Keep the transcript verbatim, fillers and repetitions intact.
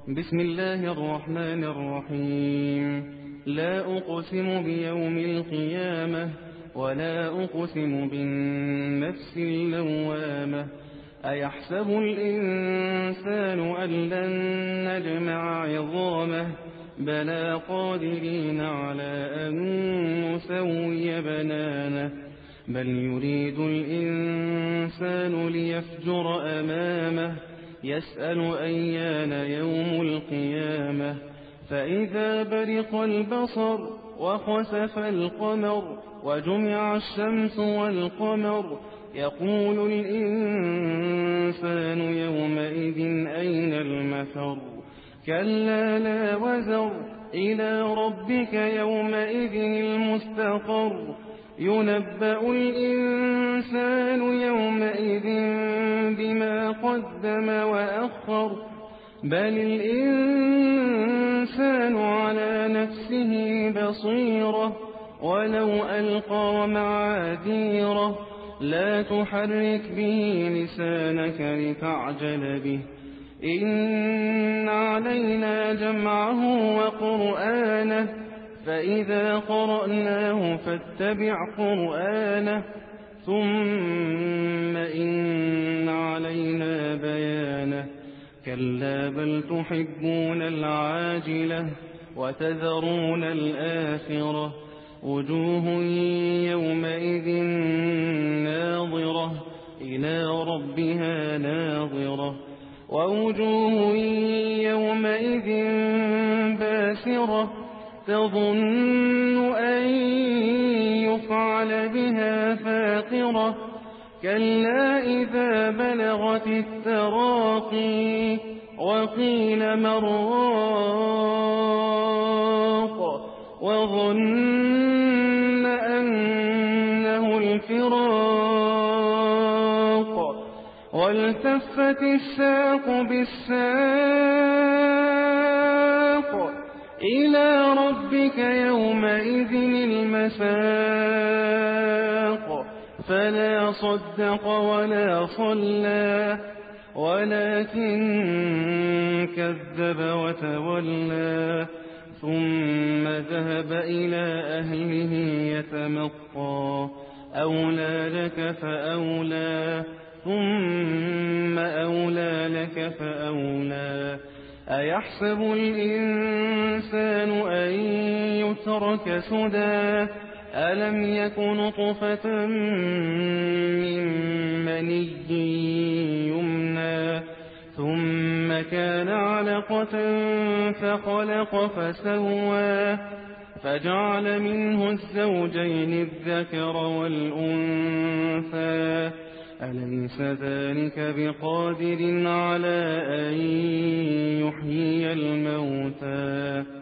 بسم الله الرحمن الرحيم. لا أقسم بيوم القيامة ولا أقسم بالنفس اللوامة. أيحسب الإنسان أن لن نجمع عظامه بلى قادرين على أن نسوي بنانه بل يريد الإنسان ليفجر أمامه يسأل أيان يوم القيامة فإذا برق البصر وخسف القمر وجمع الشمس والقمر يقول الإنسان يومئذ أين المفر كلا لا وزر إلى ربك يومئذ المستقر ينبأ الإنسان يومئذ بما قدم وأخر بل الإنسان على نفسه بصيرة ولو ألقى معاذيره لا تحرك به لسانك لتعجل به إن علينا جمعه وقرآنه فإذا قرأناه فاتبع قرآنه ثم إن علينا بيانه كلا بل تحبون العاجلة وتذرون الآخرة وجوه يومئذ ناظرة إلى ربها ناظرة ووجوه يومئذ باسرة تظن أن يفعل بها فاقرة كلا إذا بلغت التراقي وقيل من راق وظن أنه الفراق والتفت الساق بالساق إلى ربك يومئذ المساق فلا صدق ولا صلى ولكن كذب وتولى ثم ذهب إلى أهله يتمطى أولى لك فأولى ثم أولى لك فأولى أيحسب الإنسان أن يترك سدى ألم يك نطفة من مني يمنى ثم كان علقة فخلق فسوى فجعل منه الزوجين الذكر والأنثى أليس ذلك بقادر على أن يحيي الموتى